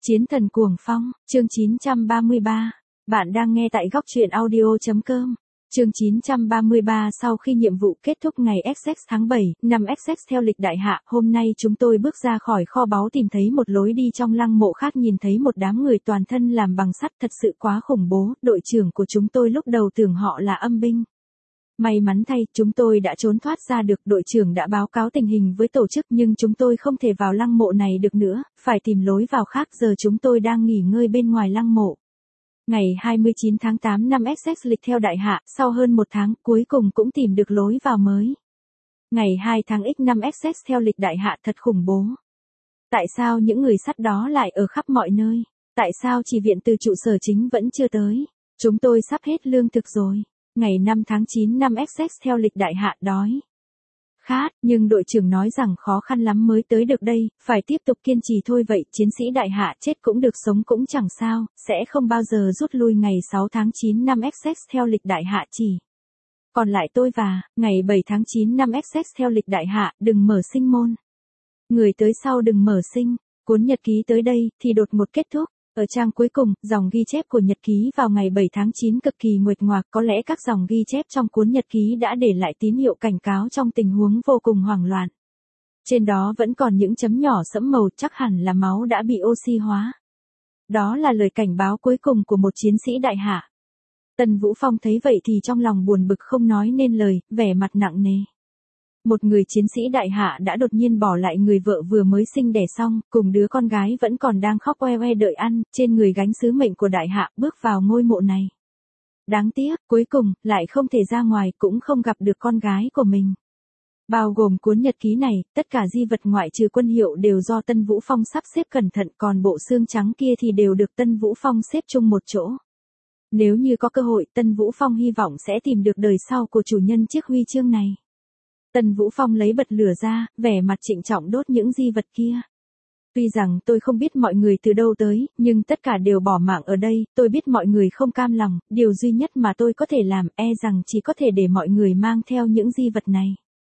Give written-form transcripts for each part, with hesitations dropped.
Chiến thần cuồng phong, chương 933. Bạn đang nghe tại góc truyện audio.com. Chương 933. Sau khi nhiệm vụ kết thúc ngày XX tháng 7, năm XX theo lịch đại hạ, hôm nay chúng tôi bước ra khỏi kho báu tìm thấy một lối đi trong lăng mộ khác, nhìn thấy một đám người toàn thân làm bằng sắt, thật sự quá khủng bố. Đội trưởng của chúng tôi lúc đầu tưởng họ là âm binh. May mắn thay, chúng tôi đã trốn thoát ra được. Đội trưởng đã báo cáo tình hình với tổ chức, nhưng chúng tôi không thể vào lăng mộ này được nữa, phải tìm lối vào khác. Giờ chúng tôi đang nghỉ ngơi bên ngoài lăng mộ. Ngày 29 tháng 8 năm XX lịch theo đại hạ, sau hơn một tháng, cuối cùng cũng tìm được lối vào mới. Ngày 2 tháng X năm XX theo lịch đại hạ, thật khủng bố. Tại sao những người sắt đó lại ở khắp mọi nơi? Tại sao chỉ viện từ trụ sở chính vẫn chưa tới? Chúng tôi sắp hết lương thực rồi. Ngày 5 tháng 9 năm XX theo lịch đại hạ, đói khát, nhưng đội trưởng nói rằng khó khăn lắm mới tới được đây, phải tiếp tục kiên trì thôi. Vậy chiến sĩ đại hạ chết cũng được, sống cũng chẳng sao, sẽ không bao giờ rút lui. Ngày 6 tháng 9 năm XX theo lịch đại hạ chỉ còn lại tôi và, ngày 7 tháng 9 năm XX theo lịch đại hạ, đừng mở sinh môn. Người tới sau đừng mở sinh, cuốn nhật ký tới đây, thì đột ngột kết thúc. Ở trang cuối cùng, dòng ghi chép của nhật ký vào ngày 7 tháng 9 cực kỳ nguệch ngoạc, có lẽ các dòng ghi chép trong cuốn nhật ký đã để lại tín hiệu cảnh cáo trong tình huống vô cùng hoảng loạn. Trên đó vẫn còn những chấm nhỏ sẫm màu, chắc hẳn là máu đã bị oxy hóa. Đó là lời cảnh báo cuối cùng của một chiến sĩ đại hạ. Tần Vũ Phong thấy vậy thì trong lòng buồn bực không nói nên lời, vẻ mặt nặng nề. Một người chiến sĩ đại hạ đã đột nhiên bỏ lại người vợ vừa mới sinh đẻ xong, cùng đứa con gái vẫn còn đang khóc oe oe đợi ăn, trên người gánh sứ mệnh của đại hạ, bước vào ngôi mộ này. Đáng tiếc, cuối cùng, lại không thể ra ngoài, cũng không gặp được con gái của mình. Bao gồm cuốn nhật ký này, tất cả di vật ngoại trừ quân hiệu đều do Tân Vũ Phong sắp xếp cẩn thận, còn bộ xương trắng kia thì đều được Tân Vũ Phong xếp chung một chỗ. Nếu như có cơ hội, Tân Vũ Phong hy vọng sẽ tìm được đời sau của chủ nhân chiếc huy chương này. Tần Vũ Phong lấy bật lửa ra, vẻ mặt trịnh trọng đốt những di vật kia. Tuy rằng tôi không biết mọi người từ đâu tới, nhưng tất cả đều bỏ mạng ở đây, tôi biết mọi người không cam lòng, điều duy nhất mà tôi có thể làm, rằng chỉ có thể để mọi người mang theo những di vật này.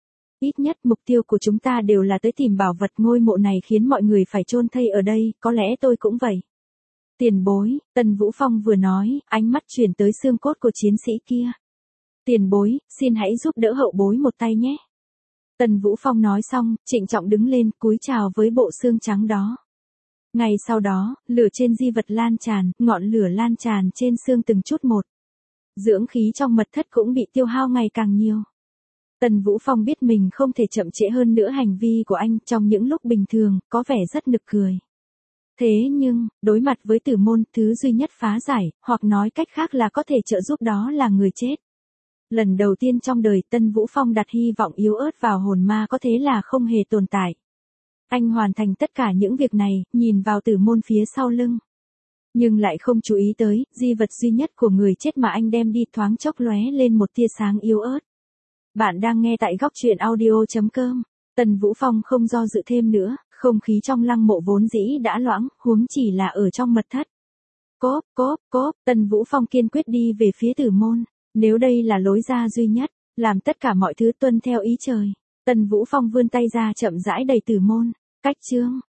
Ít nhất mục tiêu của chúng ta đều là tới tìm bảo vật. Ngôi mộ này khiến mọi người phải chôn thây ở đây, có lẽ tôi cũng vậy. Tiền bối, Tần Vũ Phong vừa nói, ánh mắt chuyển tới xương cốt của chiến sĩ kia. Tiền bối, xin hãy giúp đỡ hậu bối một tay nhé. Tần Vũ Phong nói xong, trịnh trọng đứng lên, cúi chào với bộ xương trắng đó. Ngay sau đó, lửa trên di vật lan tràn, ngọn lửa lan tràn trên xương từng chút một. Dưỡng khí trong mật thất cũng bị tiêu hao ngày càng nhiều. Tần Vũ Phong biết mình không thể chậm trễ hơn nữa. Hành vi của anh trong những lúc bình thường, có vẻ rất nực cười. Thế nhưng, đối mặt với tử môn, thứ duy nhất phá giải, hoặc nói cách khác là có thể trợ giúp, đó là người chết. Lần đầu tiên trong đời, Tân Vũ Phong đặt hy vọng yếu ớt vào hồn ma có thế là không hề tồn tại. Anh hoàn thành tất cả những việc này, nhìn vào tử môn phía sau lưng. Nhưng lại không chú ý tới, di vật duy nhất của người chết mà anh đem đi thoáng chốc lóe lên một tia sáng yếu ớt. Bạn đang nghe tại góc truyện audio.com. Tần Vũ Phong không do dự thêm nữa, không khí trong lăng mộ vốn dĩ đã loãng, huống chỉ là ở trong mật thất. Cốp, cốp, cốp, Tần Vũ Phong kiên quyết đi về phía tử môn. Nếu đây là lối ra duy nhất, làm tất cả mọi thứ tuân theo ý trời. Tần Vũ Phong vươn tay ra chậm rãi đẩy tử môn. Cách chương.